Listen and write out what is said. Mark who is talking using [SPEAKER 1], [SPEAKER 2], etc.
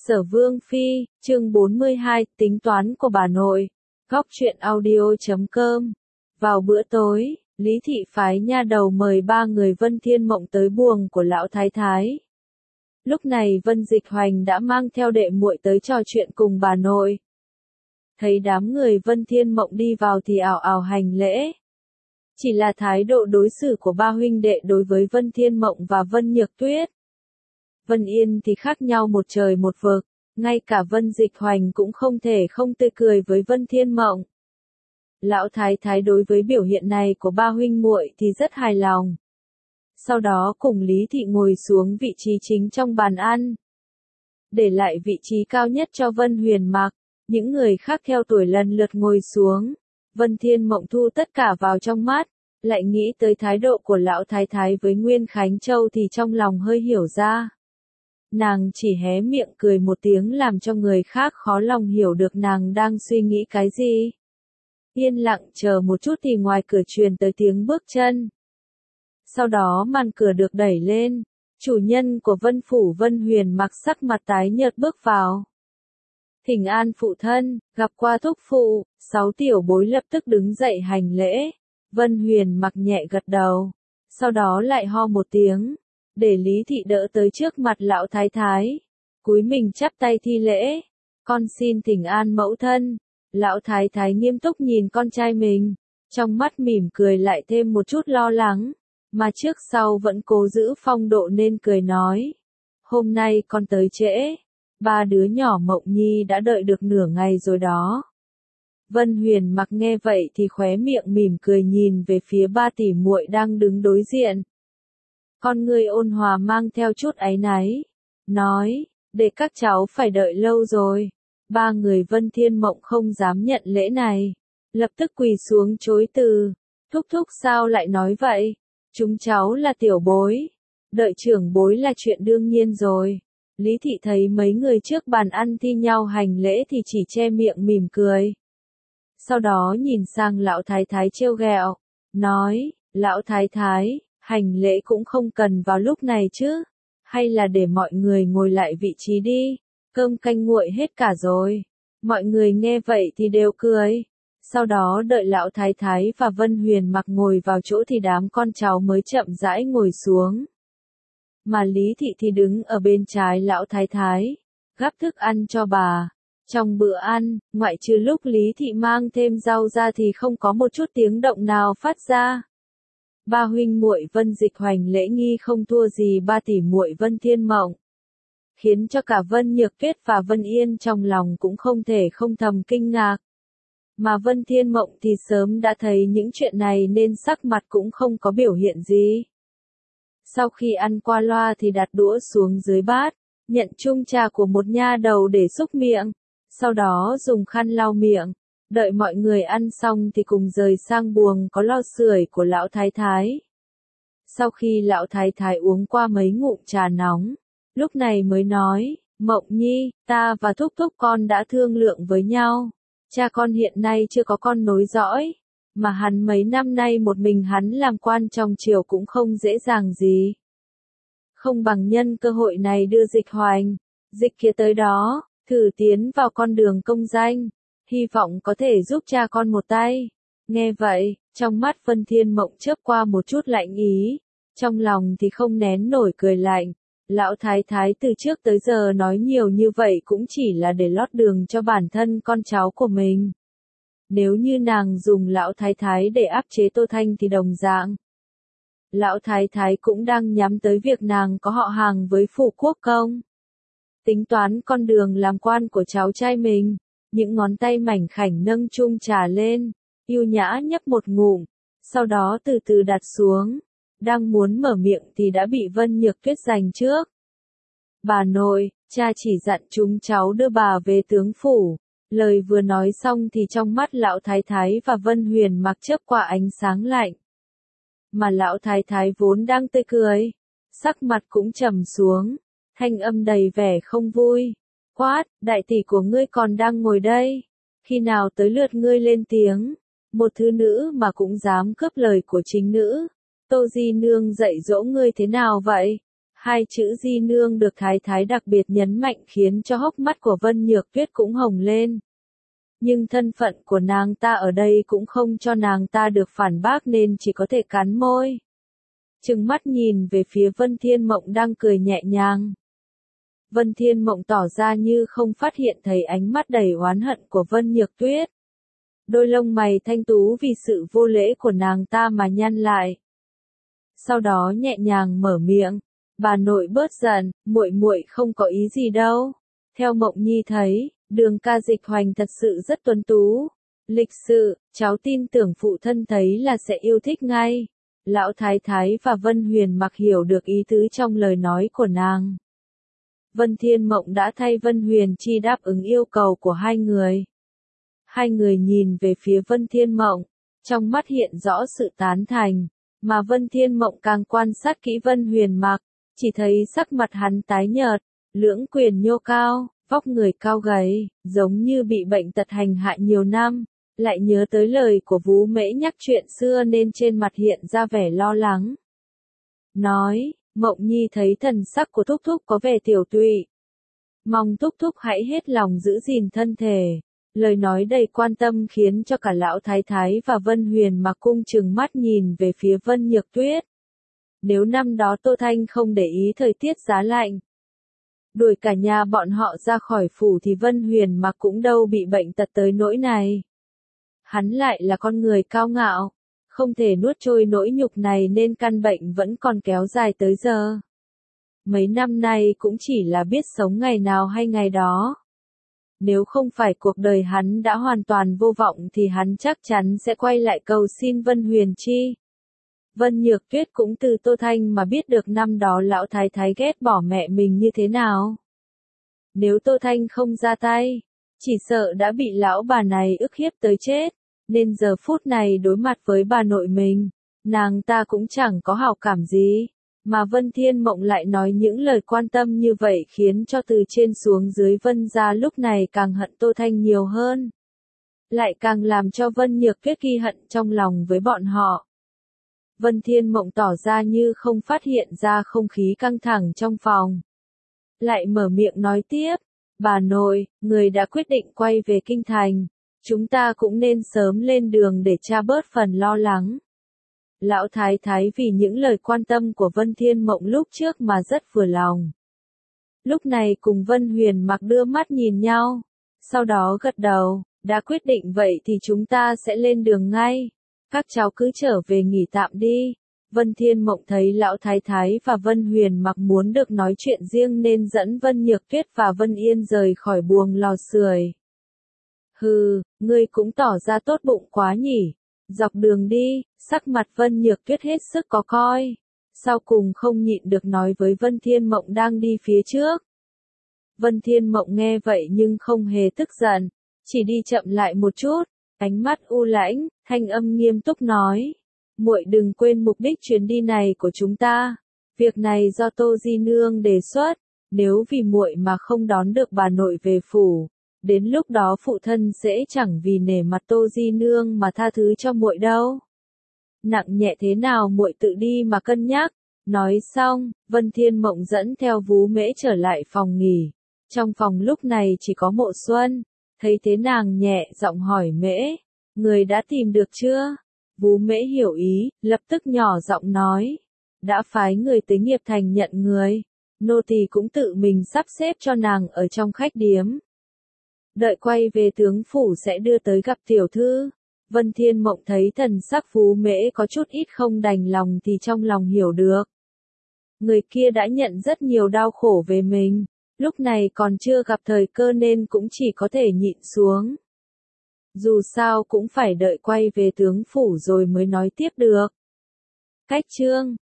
[SPEAKER 1] Sở Vương Phi, chương 42, tính toán của bà nội. Góc truyện audio.com. Vào bữa tối, Lý Thị phái nha đầu mời 3 người Vân Thiên Mộng tới buồng của lão thái thái. Lúc này Vân Dịch Hoành đã mang theo đệ muội tới trò chuyện cùng bà nội. Thấy đám người Vân Thiên Mộng đi vào thì ào ào hành lễ. Chỉ là thái độ đối xử của ba huynh đệ đối với Vân Thiên Mộng và Vân Nhược Tuyết, Vân Yên thì khác nhau một trời một vực, ngay cả Vân Dịch Hoành cũng không thể không tươi cười với Vân Thiên Mộng. Lão thái thái đối với biểu hiện này của ba huynh muội thì rất hài lòng. Sau đó cùng Lý Thị ngồi xuống vị trí chính trong bàn ăn, để lại vị trí cao nhất cho Vân Huyền Mặc, những người khác theo tuổi lần lượt ngồi xuống. Vân Thiên Mộng thu tất cả vào trong mắt, lại nghĩ tới thái độ của lão thái thái với Nguyên Khánh Châu thì trong lòng hơi hiểu ra. Nàng chỉ hé miệng cười một tiếng làm cho người khác khó lòng hiểu được nàng đang suy nghĩ cái gì. Yên lặng chờ một chút thì ngoài cửa truyền tới tiếng bước chân. Sau đó màn cửa được đẩy lên, chủ nhân của Vân Phủ Vân Huyền Mặc sắc mặt tái nhợt bước vào. Thỉnh an phụ thân, gặp qua thúc phụ, 6 tiểu bối lập tức đứng dậy hành lễ. Vân Huyền Mặc nhẹ gật đầu, sau đó lại ho một tiếng, để Lý Thị đỡ tới trước mặt lão thái thái, cúi mình chắp tay thi lễ. Con xin thỉnh an mẫu thân. Lão thái thái nghiêm túc nhìn con trai mình, trong mắt mỉm cười lại thêm một chút lo lắng, mà trước sau vẫn cố giữ phong độ nên cười nói. Hôm nay con tới trễ, 3 đứa nhỏ Mộng Nhi đã đợi được nửa ngày rồi đó. Vân Huyền Mặc nghe vậy thì khóe miệng mỉm cười nhìn về phía 3 tỷ muội đang đứng đối diện. Con người ôn hòa mang theo chút áy náy, nói, để các cháu phải đợi lâu rồi. 3 người Vân Thiên Mộng không dám nhận lễ này, lập tức quỳ xuống chối từ. Thúc thúc sao lại nói vậy? Chúng cháu là tiểu bối, đợi trưởng bối là chuyện đương nhiên rồi. Lý Thị thấy mấy người trước bàn ăn thi nhau hành lễ thì chỉ che miệng mỉm cười. Sau đó nhìn sang lão thái thái trêu ghẹo, nói, lão thái thái, hành lễ cũng không cần vào lúc này chứ, hay là để mọi người ngồi lại vị trí đi, cơm canh nguội hết cả rồi. Mọi người nghe vậy thì đều cười. Sau đó đợi lão thái thái và Vân Huyền Mặc ngồi vào chỗ thì đám con cháu mới chậm rãi ngồi xuống. Mà Lý Thị thì đứng ở bên trái lão thái thái, gắp thức ăn cho bà. Trong bữa ăn, ngoại trừ lúc Lý Thị mang thêm rau ra thì không có một chút tiếng động nào phát ra. Ba huynh muội Vân Dịch Hoành lễ nghi không thua gì 3 tỷ muội Vân Thiên Mộng, khiến cho cả Vân Nhược Tuyết và Vân Yên trong lòng cũng không thể không thầm kinh ngạc. Mà Vân Thiên Mộng thì sớm đã thấy những chuyện này nên sắc mặt cũng không có biểu hiện gì. Sau khi ăn qua loa thì đặt đũa xuống dưới bát, nhận chung trà của một nha đầu để xúc miệng, sau đó dùng khăn lau miệng. Đợi mọi người ăn xong thì cùng rời sang buồng có lò sưởi của lão thái thái. Sau khi lão thái thái uống qua mấy ngụm trà nóng, lúc này mới nói, Mộng Nhi, ta và thúc thúc con đã thương lượng với nhau. Cha con hiện nay chưa có con nối dõi, mà hắn mấy năm nay một mình hắn làm quan trong triều cũng không dễ dàng gì. Không bằng nhân cơ hội này đưa Dịch Hoành, Dịch kia tới đó, thử tiến vào con đường công danh, hy vọng có thể giúp cha con một tay. Nghe vậy, trong mắt Vân Thiên Mộng chớp qua một chút lạnh ý, trong lòng thì không nén nổi cười lạnh. Lão thái thái từ trước tới giờ nói nhiều như vậy cũng chỉ là để lót đường cho bản thân con cháu của mình. Nếu như nàng dùng lão thái thái để áp chế Tô Thanh thì đồng dạng. Lão thái thái cũng đang nhắm tới việc nàng có họ hàng với Phủ Quốc Công. Tính toán con đường làm quan của cháu trai mình, những ngón tay mảnh khảnh nâng chung trà lên, yêu nhã nhấp một ngụm, sau đó từ từ đặt xuống. Đang muốn mở miệng thì đã bị Vân Nhược Tuyết giành trước. Bà nội, cha chỉ dặn chúng cháu đưa bà về tướng phủ. Lời vừa nói xong thì trong mắt lão thái thái và Vân Huyền Mặc chớp qua ánh sáng lạnh. Mà lão thái thái vốn đang tươi cười, sắc mặt cũng trầm xuống, thanh âm đầy vẻ không vui. Quát, đại tỷ của ngươi còn đang ngồi đây, khi nào tới lượt ngươi lên tiếng, một thứ nữ mà cũng dám cướp lời của chính nữ. Tô Di Nương dạy dỗ ngươi thế nào vậy? Hai chữ di nương được thái thái đặc biệt nhấn mạnh khiến cho hốc mắt của Vân Nhược Tuyết cũng hồng lên. Nhưng thân phận của nàng ta ở đây cũng không cho nàng ta được phản bác nên chỉ có thể cắn môi. Trừng mắt nhìn về phía Vân Thiên Mộng đang cười nhẹ nhàng. Vân Thiên Mộng tỏ ra như không phát hiện thấy ánh mắt đầy oán hận của Vân Nhược Tuyết. Đôi lông mày thanh tú vì sự vô lễ của nàng ta mà nhăn lại. Sau đó nhẹ nhàng mở miệng, bà nội bớt giận, muội muội không có ý gì đâu. Theo Mộng Nhi thấy, Đường ca Dịch Hoành thật sự rất tuấn tú, lịch sự, cháu tin tưởng phụ thân thấy là sẽ yêu thích ngay. Lão Thái Thái và Vân Huyền Mặc hiểu được ý tứ trong lời nói của nàng. Vân Thiên Mộng đã thay Vân Huyền Chi đáp ứng yêu cầu của hai người. Hai người nhìn về phía Vân Thiên Mộng, trong mắt hiện rõ sự tán thành, mà Vân Thiên Mộng càng quan sát kỹ Vân Huyền Mặc, chỉ thấy sắc mặt hắn tái nhợt, lưỡng quyền nhô cao, vóc người cao gầy, giống như bị bệnh tật hành hạ nhiều năm, lại nhớ tới lời của Vú Mễ nhắc chuyện xưa nên trên mặt hiện ra vẻ lo lắng. Nói, Mộng Nhi thấy thần sắc của Thúc Thúc có vẻ tiểu tụy. Mong Thúc Thúc hãy hết lòng giữ gìn thân thể. Lời nói đầy quan tâm khiến cho cả Lão Thái Thái và Vân Huyền Mặc cung trừng mắt nhìn về phía Vân Nhược Tuyết. Nếu năm đó Tô Thanh không để ý thời tiết giá lạnh, đuổi cả nhà bọn họ ra khỏi phủ thì Vân Huyền Mặc cũng đâu bị bệnh tật tới nỗi này. Hắn lại là con người cao ngạo, không thể nuốt trôi nỗi nhục này nên căn bệnh vẫn còn kéo dài tới giờ. Mấy năm nay cũng chỉ là biết sống ngày nào hay ngày đó. Nếu không phải cuộc đời hắn đã hoàn toàn vô vọng thì hắn chắc chắn sẽ quay lại cầu xin Vân Huyền Chi. Vân Nhược Tuyết cũng từ Tô Thanh mà biết được năm đó Lão Thái Thái ghét bỏ mẹ mình như thế nào. Nếu Tô Thanh không ra tay, chỉ sợ đã bị lão bà này ức hiếp tới chết, nên giờ phút này đối mặt với bà nội mình, nàng ta cũng chẳng có hảo cảm gì. Mà Vân Thiên Mộng lại nói những lời quan tâm như vậy khiến cho từ trên xuống dưới Vân gia lúc này càng hận Tô Thanh nhiều hơn. Lại càng làm cho Vân Nhược Tuyết ghi hận trong lòng với bọn họ. Vân Thiên Mộng tỏ ra như không phát hiện ra không khí căng thẳng trong phòng. Lại mở miệng nói tiếp, bà nội, người đã quyết định quay về kinh thành, chúng ta cũng nên sớm lên đường để tra bớt phần lo lắng. Lão Thái Thái vì những lời quan tâm của Vân Thiên Mộng lúc trước mà rất vừa lòng. Lúc này cùng Vân Huyền Mặc đưa mắt nhìn nhau, sau đó gật đầu, đã quyết định vậy thì chúng ta sẽ lên đường ngay. Các cháu cứ trở về nghỉ tạm đi. Vân Thiên Mộng thấy Lão Thái Thái và Vân Huyền Mặc muốn được nói chuyện riêng nên dẫn Vân Nhược Tuyết và Vân Yên rời khỏi buồng lò sưởi. Hừ, ngươi cũng tỏ ra tốt bụng quá nhỉ. Dọc đường đi, sắc mặt Vân Nhược Tuyết hết sức có coi. Sau cùng không nhịn được nói với Vân Thiên Mộng đang đi phía trước. Vân Thiên Mộng nghe vậy nhưng không hề tức giận, chỉ đi chậm lại một chút, ánh mắt u lãnh, thanh âm nghiêm túc nói. Muội đừng quên mục đích chuyến đi này của chúng ta. Việc này do Tô Di Nương đề xuất, nếu vì muội mà không đón được bà nội về phủ, đến lúc đó phụ thân sẽ chẳng vì nể mặt Tô Di Nương mà tha thứ cho muội đâu. Nặng nhẹ thế nào muội tự đi mà cân nhắc. Nói xong, Vân Thiên Mộng dẫn theo Vú Mễ trở lại phòng nghỉ. Trong phòng lúc này chỉ có Mộ Xuân, thấy thế nàng nhẹ giọng hỏi Mễ, người đã tìm được chưa? Vú Mễ hiểu ý, lập tức nhỏ giọng nói, đã phái người tới Nghiệp Thành nhận người, nô tỳ cũng tự mình sắp xếp cho nàng ở trong khách điếm. Đợi quay về tướng phủ sẽ đưa tới gặp tiểu thư. Vân Thiên Mộng thấy thần sắc Vú Mễ có chút ít không đành lòng thì trong lòng hiểu được. Người kia đã nhận rất nhiều đau khổ về mình, lúc này còn chưa gặp thời cơ nên cũng chỉ có thể nhịn xuống. Dù sao cũng phải đợi quay về tướng phủ rồi mới nói tiếp được. Cách chương